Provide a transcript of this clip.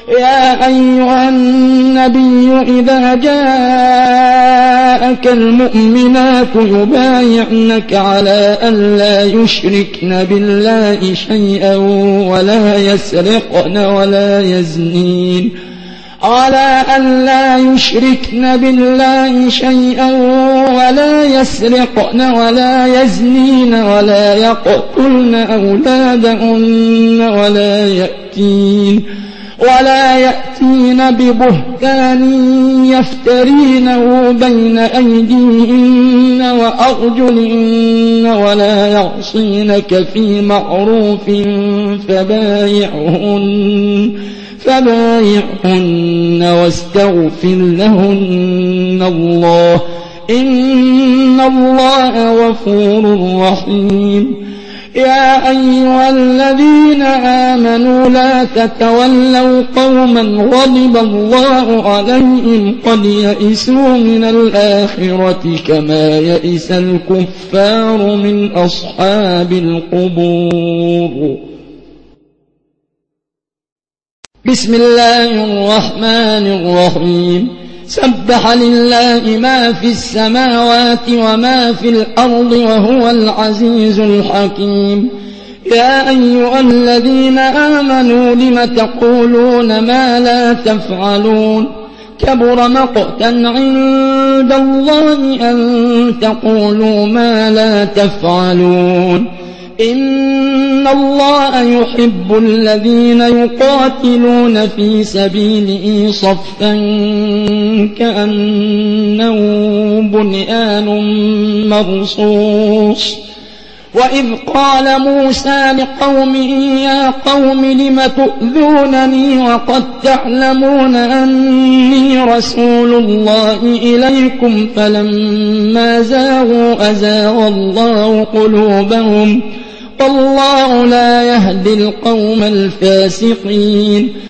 يا أيها النبي إذا جاءك المؤمنات يبايعنك على أن لا يشركن بالله شيئا ولا يسرقن ولا يزنين على أن لا يشركن بالله شيئا ولا يسرقن ولا يزنين ولا يقتلن أولادهن ولا يأتين ببهتان يفترينه بين أيديهن وأرجلهن ولا يعصينك في معروف فبايعهن واستغفر لهن الله إن الله غفور رحيم. يا أيها الذين آمنوا لا تتولوا قوما غضب الله عليهم قد يئسوا من الآخرة كما يئس الكفار من أصحاب القبور. بسم الله الرحمن الرحيم. سبح لله ما في السماوات وما في الأرض وهو العزيز الحكيم. يا أيها الذين آمنوا لم تقولون ما لا تفعلون كبر مقتا عند الله أن تقولوا ما لا تفعلون إن الله يحب الذين يقاتلون في سبيله صفا كأنه بنيان مرصوص. وإذ قال موسى لقومه يا قوم لم تؤذونني وقد تعلمون أني رسول الله إليكم فلما زاغوا أزاغ الله قلوبهم والله لا يهدي القوم الفاسقين.